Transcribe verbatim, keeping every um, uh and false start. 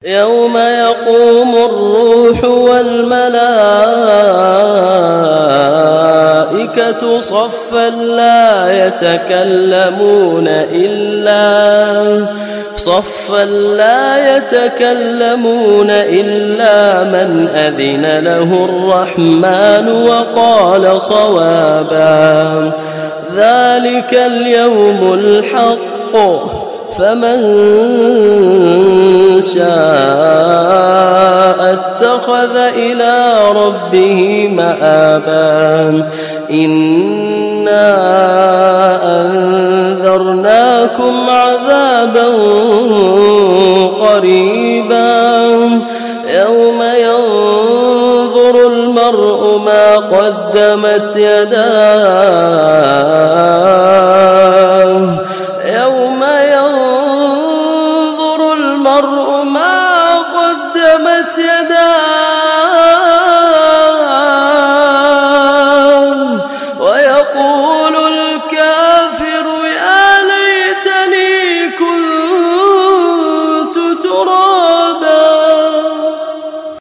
يوم يقوم الروح والملائكة صفا لا يتكلمون إلا صفا لا يتكلمون إلا من أذن له الرحمن وقال صوابا ذلك اليوم الحق فمن شاء اتخذ إلى ربه مآبا إنا أنذرناكم عذابا قريبا يوم ينظر المرء ما قدمت يداه يوم ينظر المرء ما قدمت يداه